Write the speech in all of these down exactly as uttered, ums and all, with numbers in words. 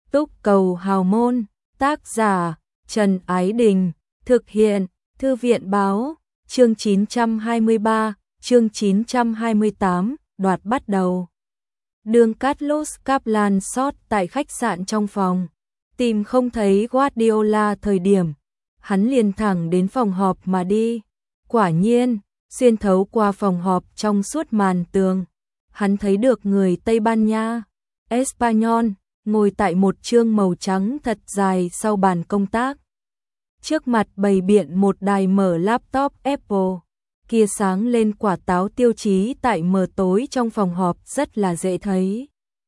Túc Cầu Hào Môn, tác giả Trần Ái Đình, thực hiện Thư viện Báo, chương chín trăm hai mươi ba, chương chín trăm hai mươi tám, đoạt bắt đầu. Đường Carlos Kaplan sót tại khách sạn trong phòng, tìm không thấy Guardiola thời điểm, hắn liền thẳng đến phòng họp mà đi. Quả nhiên, xuyên thấu qua phòng họp trong suốt màn tường, hắn thấy được người Tây Ban Nha, Espanyol, ngồi tại một chương màu trắng thật dài sau bàn công tác. Trước mặt bày biện một đài mở laptop Apple, kia sáng lên quả táo tiêu chí tại mờ tối trong phòng họp rất là dễ thấy.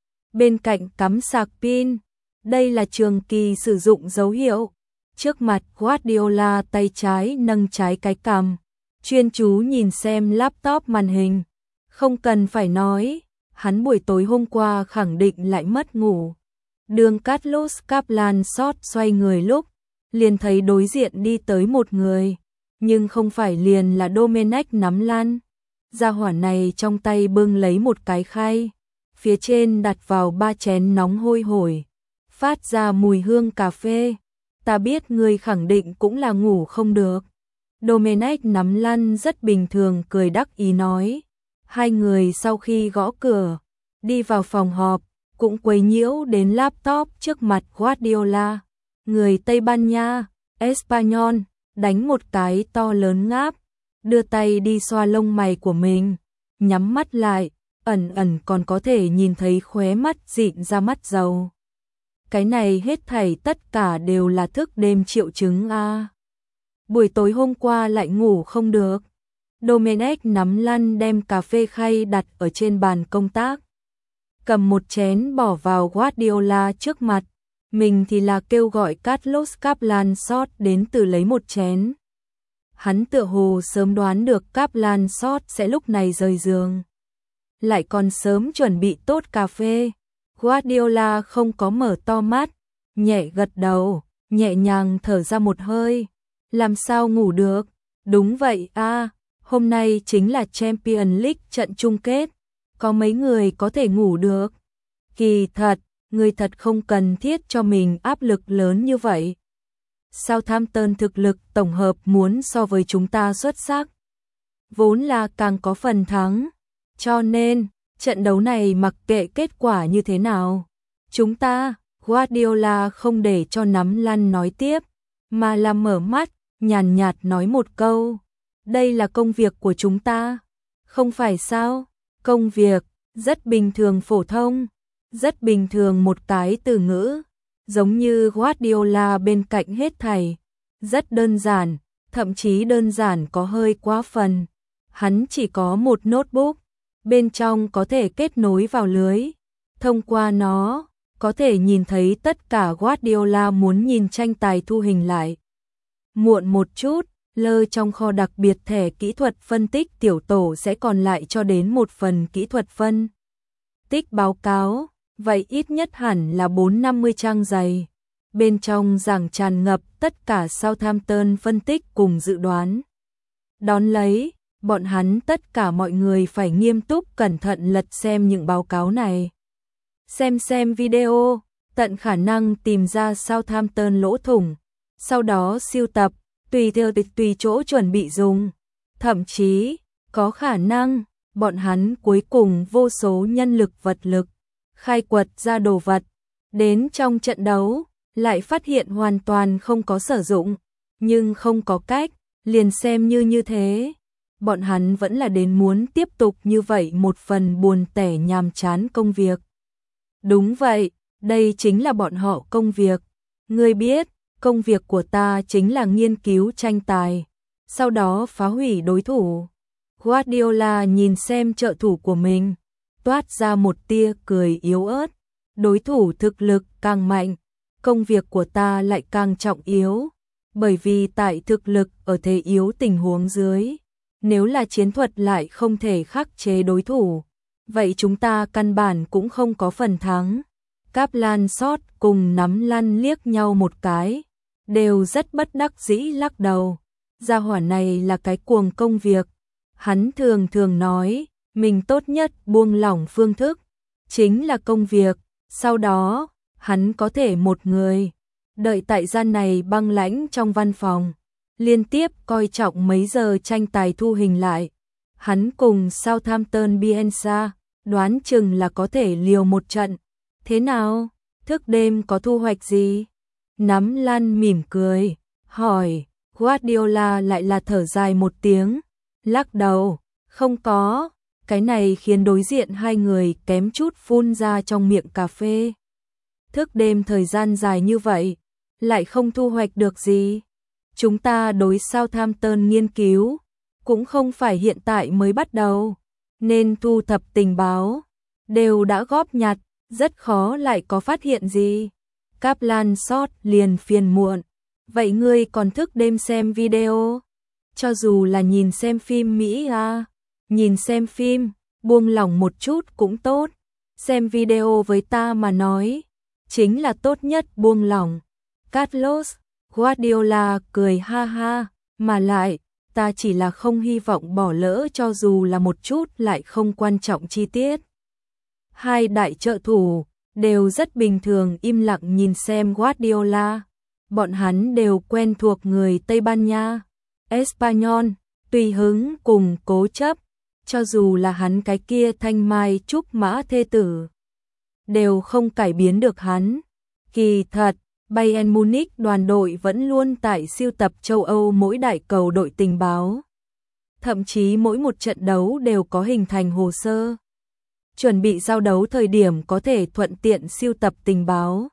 Bên cạnh cắm sạc pin, đây là trường kỳ sử dụng dấu hiệu. Trước mặt Guardiola tay trái nâng trái cái cằm, chuyên chú nhìn xem laptop màn hình. Không cần phải nói, hắn buổi tối hôm qua khẳng định lại mất ngủ. Đường Carlos Kaplan sót xoay người lúc, liền thấy đối diện đi tới một người, nhưng không phải liền là Domenech nắm lan. Gia hỏa này trong tay bưng lấy một cái khay, phía trên đặt vào ba chén nóng hôi hổi, phát ra mùi hương cà phê. Ta biết người khẳng định cũng là ngủ không được. Domenech nắm lăn rất bình thường cười đắc ý nói. Hai người sau khi gõ cửa, đi vào phòng họp, cũng quấy nhiễu đến laptop trước mặt Guardiola. Người Tây Ban Nha, Espanyol, đánh một cái to lớn ngáp, đưa tay đi xoa lông mày của mình, nhắm mắt lại, ẩn ẩn còn có thể nhìn thấy khóe mắt dịn ra mắt dầu. Cái này hết thảy tất cả đều là thức đêm triệu chứng a. À. Buổi tối hôm qua lại ngủ không được. Domenech nắm lăn đem cà phê khay đặt ở trên bàn công tác, cầm một chén bỏ vào Guardiola trước mặt, mình thì là kêu gọi Carlos Kaplan sót đến từ lấy một chén. Hắn tựa hồ sớm đoán được Kaplan sót sẽ lúc này rời giường, lại còn sớm chuẩn bị tốt cà phê. Guardiola không có mở to mắt, nhẹ gật đầu, nhẹ nhàng thở ra một hơi. Làm sao ngủ được? Đúng vậy a, à, hôm nay chính là Champions League trận chung kết, có mấy người có thể ngủ được. Kỳ thật, người thật không cần thiết cho mình áp lực lớn như vậy. Southampton thực lực tổng hợp muốn so với chúng ta xuất sắc, vốn là càng có phần thắng, cho nên trận đấu này mặc kệ kết quả như thế nào, chúng ta, Guardiola không để cho nắm lăn nói tiếp, mà là mở mắt, nhàn nhạt nói một câu. Đây là công việc của chúng ta, không phải sao? Công việc, rất bình thường phổ thông, rất bình thường một cái từ ngữ, giống như Guardiola bên cạnh hết thảy, rất đơn giản, thậm chí đơn giản có hơi quá phần. Hắn chỉ có một notebook, bên trong có thể kết nối vào lưới, thông qua nó, có thể nhìn thấy tất cả Guardiola muốn nhìn tranh tài thu hình lại. Muộn một chút, lơ trong kho đặc biệt thẻ kỹ thuật phân tích tiểu tổ sẽ còn lại cho đến một phần kỹ thuật phân tích báo cáo, vậy ít nhất hẳn là bốn năm mươi trang dày. Bên trong giảng tràn ngập tất cả Southampton phân tích cùng dự đoán. Đón lấy, bọn hắn tất cả mọi người phải nghiêm túc cẩn thận lật xem những báo cáo này. Xem xem video, tận khả năng tìm ra Southampton lỗ thủng, sau đó siêu tập, tùy theo tùy chỗ chuẩn bị dùng. Thậm chí, có khả năng, bọn hắn cuối cùng vô số nhân lực vật lực, khai quật ra đồ vật, đến trong trận đấu, lại phát hiện hoàn toàn không có sử dụng, nhưng không có cách, liền xem như như thế. Bọn hắn vẫn là đến muốn tiếp tục như vậy một phần buồn tẻ nhàm chán công việc. Đúng vậy, đây chính là bọn họ công việc. Ngươi biết, công việc của ta chính là nghiên cứu tranh tài, sau đó phá hủy đối thủ. Guardiola nhìn xem trợ thủ của mình, toát ra một tia cười yếu ớt. Đối thủ thực lực càng mạnh, công việc của ta lại càng trọng yếu, bởi vì tại thực lực ở thế yếu tình huống dưới, nếu là chiến thuật lại không thể khắc chế đối thủ, vậy chúng ta căn bản cũng không có phần thắng. Kaplan sót cùng nắm lăn liếc nhau một cái, đều rất bất đắc dĩ lắc đầu. Gia hỏa này là cái cuồng công việc. Hắn thường thường nói, mình tốt nhất buông lỏng phương thức, chính là công việc, sau đó, hắn có thể một người đợi tại gian này băng lãnh trong văn phòng, liên tiếp coi trọng mấy giờ tranh tài thu hình lại. Hắn cùng Southampton Bielsa, đoán chừng là có thể liều một trận. Thế nào? Thức đêm có thu hoạch gì? Nắm Lan mỉm cười, hỏi. Guardiola lại là thở dài một tiếng, lắc đầu, không có. Cái này khiến đối diện hai người kém chút phun ra trong miệng cà phê. Thức đêm thời gian dài như vậy, lại không thu hoạch được gì. Chúng ta đối Southampton nghiên cứu, cũng không phải hiện tại mới bắt đầu, nên thu thập tình báo, đều đã góp nhặt, rất khó lại có phát hiện gì. Kaplan sót liền phiền muộn, vậy ngươi còn thức đêm xem video? Cho dù là nhìn xem phim Mỹ à, nhìn xem phim, buông lỏng một chút cũng tốt, xem video với ta mà nói, chính là tốt nhất buông lỏng. Carlos Guardiola cười ha ha, mà lại, ta chỉ là không hy vọng bỏ lỡ cho dù là một chút lại không quan trọng chi tiết. Hai đại trợ thủ đều rất bình thường im lặng nhìn xem Guardiola. Bọn hắn đều quen thuộc người Tây Ban Nha, Espanyol, tùy hứng cùng cố chấp, cho dù là hắn cái kia thanh mai trúc mã thê tử, đều không cải biến được hắn. Kỳ thật, Bayern Munich đoàn đội vẫn luôn tại sưu tập châu Âu mỗi đại cầu đội tình báo. Thậm chí mỗi một trận đấu đều có hình thành hồ sơ. Chuẩn bị giao đấu thời điểm có thể thuận tiện sưu tập tình báo.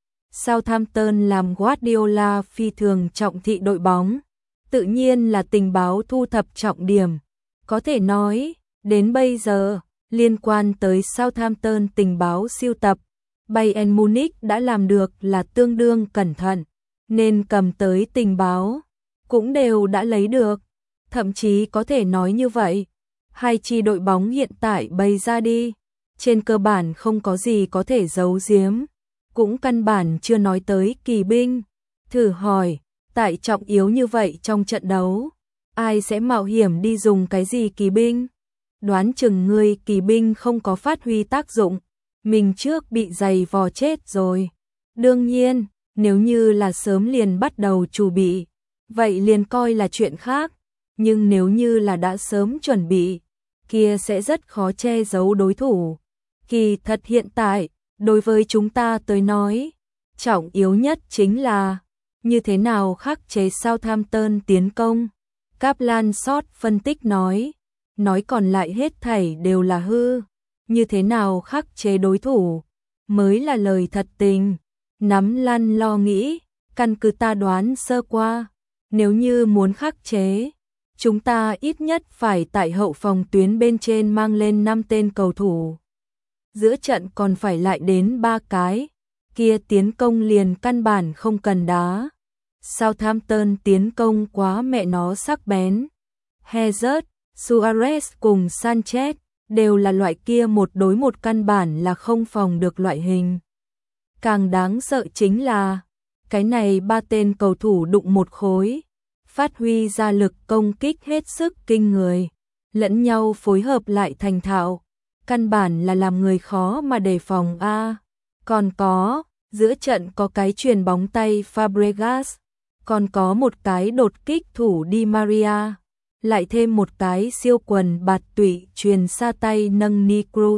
Southampton làm Guardiola phi thường trọng thị đội bóng. Tự nhiên là tình báo thu thập trọng điểm. Có thể nói, đến bây giờ, liên quan tới Southampton tình báo sưu tập, Bayern Munich đã làm được là tương đương cẩn thận, nên cầm tới tình báo, cũng đều đã lấy được. Thậm chí có thể nói như vậy, hai chi đội bóng hiện tại bày ra đi, trên cơ bản không có gì có thể giấu giếm, cũng căn bản chưa nói tới kỳ binh. Thử hỏi, tại trọng yếu như vậy trong trận đấu, ai sẽ mạo hiểm đi dùng cái gì kỳ binh? Đoán chừng ngươi kỳ binh không có phát huy tác dụng, mình trước bị giày vò chết rồi. Đương nhiên, nếu như là sớm liền bắt đầu chuẩn bị, vậy liền coi là chuyện khác. Nhưng nếu như là đã sớm chuẩn bị, kia sẽ rất khó che giấu đối thủ. Kỳ thật hiện tại, đối với chúng ta tới nói, trọng yếu nhất chính là như thế nào khắc chế Southampton tiến công. Kaplan Sot phân tích nói, nói còn lại hết thảy đều là hư. Như thế nào khắc chế đối thủ mới là lời thật tình. Nắm Lăn lo nghĩ, căn cứ ta đoán sơ qua, nếu như muốn khắc chế, chúng ta ít nhất phải tại hậu phòng tuyến bên trên mang lên năm tên cầu thủ. Giữa trận còn phải lại đến ba cái, kia tiến công liền căn bản không cần đá. Southampton tiến công quá mẹ nó sắc bén. Hazard, Suarez cùng Sanchez đều là loại kia một đối một căn bản là không phòng được loại hình. Càng đáng sợ chính là, cái này ba tên cầu thủ đụng một khối, phát huy ra lực công kích hết sức kinh người, lẫn nhau phối hợp lại thành thạo, căn bản là làm người khó mà đề phòng a. Còn có, giữa trận có cái chuyền bóng tay Fabregas, còn có một cái đột kích thủ Di Maria, lại thêm một cái siêu quần bạt tụy truyền xa tay nâng Ni Cruz.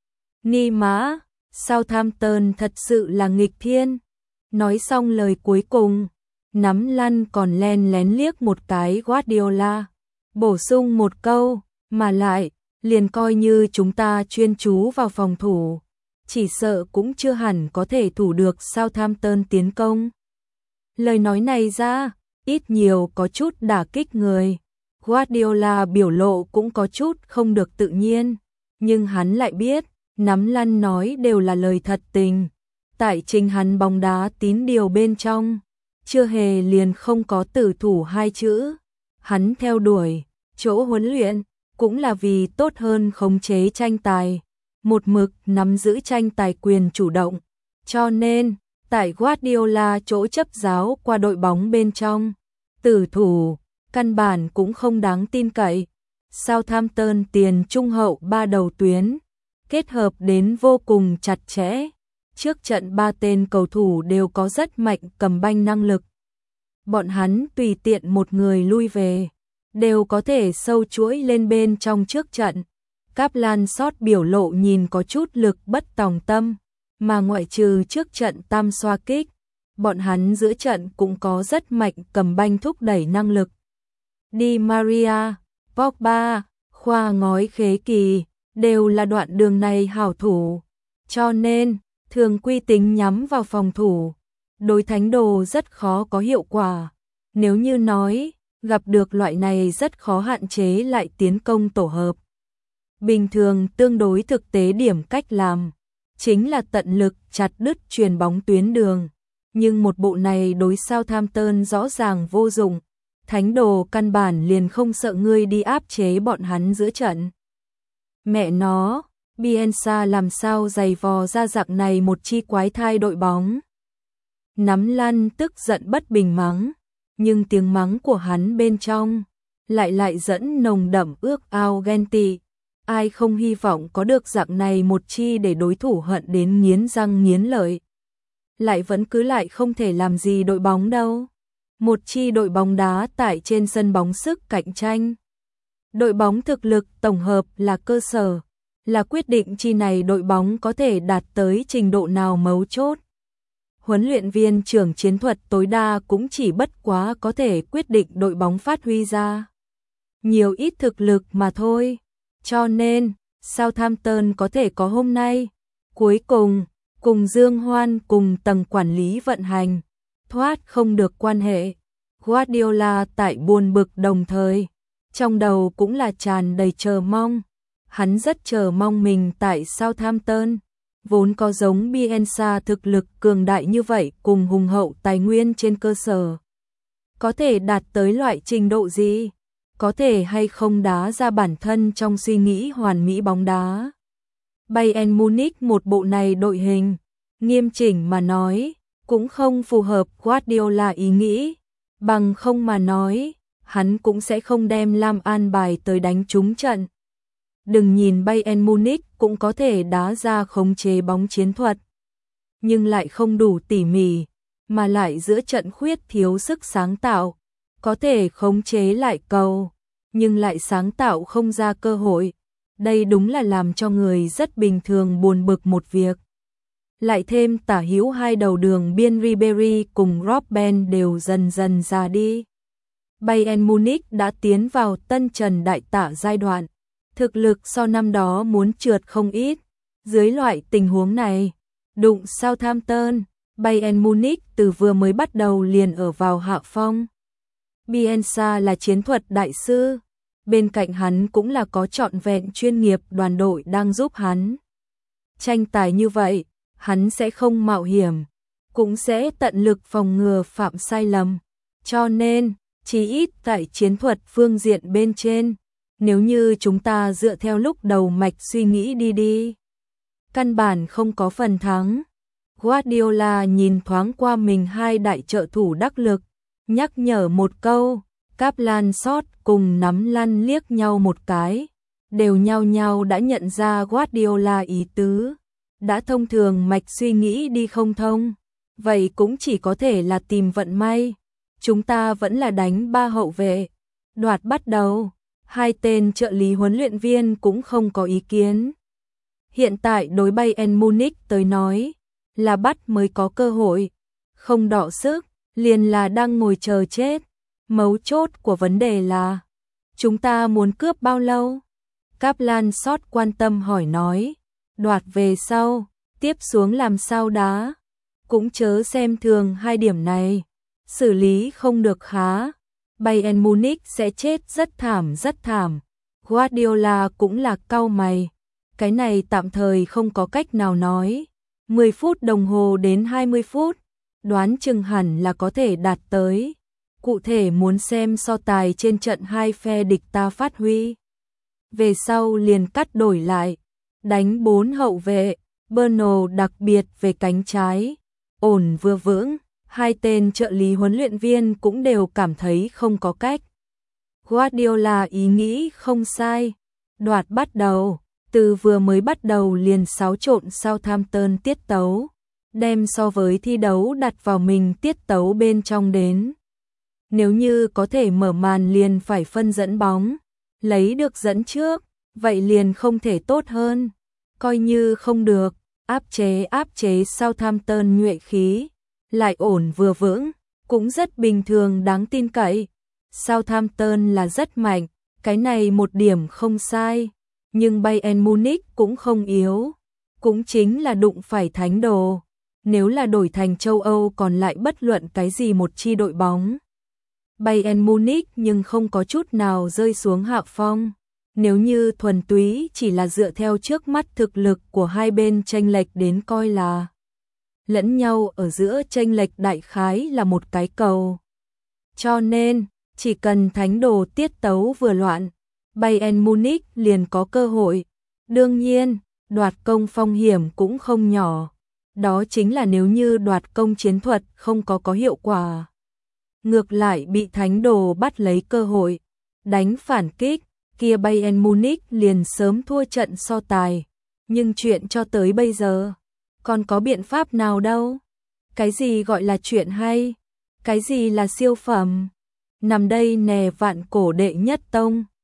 Ni mã, Southampton thật sự là nghịch thiên. Nói xong lời cuối cùng, nắm Lăn còn len lén liếc một cái Guardiola, bổ sung một câu, mà lại, liền coi như chúng ta chuyên chú vào phòng thủ, chỉ sợ cũng chưa hẳn có thể thủ được Southampton tiến công. Lời nói này ra, ít nhiều có chút đả kích người. Guardiola biểu lộ cũng có chút không được tự nhiên, nhưng hắn lại biết, nắm Lăn nói đều là lời thật tình. Tại trình hắn bóng đá tín điều bên trong, chưa hề liền không có tử thủ hai chữ. Hắn theo đuổi, chỗ huấn luyện, cũng là vì tốt hơn khống chế tranh tài, một mực nắm giữ tranh tài quyền chủ động. Cho nên, tại Guardiola chỗ chấp giáo qua đội bóng bên trong, tử thủ, căn bản cũng không đáng tin cậy. Southampton tiền trung hậu ba đầu tuyến, kết hợp đến vô cùng chặt chẽ. trước trận ba tên cầu thủ đều có rất mạnh cầm banh năng lực. Bọn hắn tùy tiện một người lui về, đều có thể sâu chuỗi lên bên trong trước trận. Kaplan sót biểu lộ nhìn có chút lực bất tòng tâm, mà ngoại trừ trước trận tam xoa kích, bọn hắn giữa trận cũng có rất mạnh cầm banh thúc đẩy năng lực. Di Maria, Pogba, Khoa ngói khế kỳ, đều là đoạn đường này hảo thủ, cho nên thường quy tính nhắm vào phòng thủ, đối thánh đồ rất khó có hiệu quả. Nếu như nói, gặp được loại này rất khó hạn chế lại tiến công tổ hợp. Bình thường tương đối thực tế điểm cách làm, chính là tận lực chặt đứt truyền bóng tuyến đường. Nhưng một bộ này đối Southampton rõ ràng vô dụng, thánh đồ căn bản liền không sợ ngươi đi áp chế bọn hắn giữa trận. Mẹ nó, Bielsa làm sao giày vò ra dạng này một chi quái thai đội bóng. Nắm lăn tức giận bất bình mắng, nhưng tiếng mắng của hắn bên trong lại lại dẫn nồng đậm ước ao ghen tị. Ai không hy vọng có được dạng này một chi để đối thủ hận đến nghiến răng nghiến lợi. Lại vẫn cứ lại không thể làm gì đội bóng đâu. Một chi đội bóng đá tại trên sân bóng sức cạnh tranh. Đội bóng thực lực tổng hợp là cơ sở, là quyết định chi này đội bóng có thể đạt tới trình độ nào mấu chốt. Huấn luyện viên trưởng chiến thuật tối đa cũng chỉ bất quá có thể quyết định đội bóng phát huy ra nhiều ít thực lực mà thôi. Cho nên, Southampton có thể có hôm nay, cuối cùng, cùng Dương Hoan cùng tầng quản lý vận hành, thoát không được quan hệ. Guardiola tại buồn bực đồng thời, trong đầu cũng là tràn đầy chờ mong. Hắn rất chờ mong mình tại Southampton, vốn có giống Bielsa thực lực cường đại như vậy cùng hùng hậu tài nguyên trên cơ sở. Có thể đạt tới loại trình độ gì? Có thể hay không đá ra bản thân trong suy nghĩ hoàn mỹ bóng đá. Bayern Munich một bộ này đội hình, nghiêm chỉnh mà nói, cũng không phù hợp Guardiola ý nghĩ. Bằng không mà nói, hắn cũng sẽ không đem Lam an bài tới đánh trúng trận. Đừng nhìn Bayern Munich cũng có thể đá ra khống chế bóng chiến thuật, nhưng lại không đủ tỉ mỉ, mà lại giữa trận khuyết thiếu sức sáng tạo, có thể khống chế lại cầu, nhưng lại sáng tạo không ra cơ hội. Đây đúng là làm cho người rất bình thường buồn bực một việc. Lại thêm tả hữu hai đầu đường biên Ribery cùng Robben đều dần dần già đi. Bayern Munich đã tiến vào tân trần đại tả giai đoạn, thực lực so năm đó muốn trượt không ít. Dưới loại tình huống này, đụng Southampton, Bayern Munich từ vừa mới bắt đầu liền ở vào hạ phong. Bielsa là chiến thuật đại sư, bên cạnh hắn cũng là có trọn vẹn chuyên nghiệp đoàn đội đang giúp hắn. Tranh tài như vậy, hắn sẽ không mạo hiểm, cũng sẽ tận lực phòng ngừa phạm sai lầm. Cho nên, chỉ ít tại chiến thuật phương diện bên trên, nếu như chúng ta dựa theo lúc đầu mạch suy nghĩ đi đi, căn bản không có phần thắng. Guardiola nhìn thoáng qua mình hai đại trợ thủ đắc lực, nhắc nhở một câu. Kaplan sót cùng nắm lăn liếc nhau một cái, đều nhau nhau đã nhận ra Guardiola ý tứ. Đã thông thường mạch suy nghĩ đi không thông, vậy cũng chỉ có thể là tìm vận may. Chúng ta vẫn là đánh ba hậu vệ. Đoạt bắt đầu, hai tên trợ lý huấn luyện viên cũng không có ý kiến. Hiện tại đối Bayern Munich tới nói, là bắt mới có cơ hội, không đọ sức, liền là đang ngồi chờ chết. Mấu chốt của vấn đề là, chúng ta muốn cướp bao lâu? Kaplan sót quan tâm hỏi nói, đoạt về sau, tiếp xuống làm sao đá? Cũng chớ xem thường hai điểm này, xử lý không được khá, Bayern Munich sẽ chết rất thảm rất thảm. Guardiola cũng là cau mày, cái này tạm thời không có cách nào nói. mười phút đồng hồ đến hai mươi phút, đoán chừng hẳn là có thể đạt tới. Cụ thể muốn xem so tài trên trận hai phe địch ta phát huy. Về sau liền cắt đổi lại, đánh bốn hậu vệ, Bernal đặc biệt về cánh trái, ổn vừa vững, hai tên trợ lý huấn luyện viên cũng đều cảm thấy không có cách. Guardiola ý nghĩ không sai, đoạt bắt đầu, từ vừa mới bắt đầu liền xáo trộn Southampton tiết tấu, đem so với thi đấu đặt vào mình tiết tấu bên trong đến. Nếu như có thể mở màn liền phải phân dẫn bóng, lấy được dẫn trước, vậy liền không thể tốt hơn. Coi như không được, áp chế áp chế Southampton nhuệ khí, lại ổn vừa vững, cũng rất bình thường đáng tin cậy. Southampton là rất mạnh, cái này một điểm không sai, nhưng Bayern Munich cũng không yếu, cũng chính là đụng phải thánh đồ. Nếu là đổi thành châu Âu còn lại bất luận cái gì một chi đội bóng. Bayern Munich nhưng không có chút nào rơi xuống hạ phong. Nếu như thuần túy chỉ là dựa theo trước mắt thực lực của hai bên chênh lệch đến coi là lẫn nhau ở giữa chênh lệch đại khái là một cái cầu. Cho nên, chỉ cần thánh đồ tiết tấu vừa loạn, Bayern Munich liền có cơ hội. Đương nhiên, đoạt công phong hiểm cũng không nhỏ. Đó chính là nếu như đoạt công chiến thuật không có có hiệu quả. Ngược lại bị thánh đồ bắt lấy cơ hội, đánh phản kích, kia Bayern Munich liền sớm thua trận so tài. Nhưng chuyện cho tới bây giờ, còn có biện pháp nào đâu. Cái gì gọi là chuyện hay? Cái gì là siêu phẩm? Nằm đây nè vạn cổ đệ nhất tông.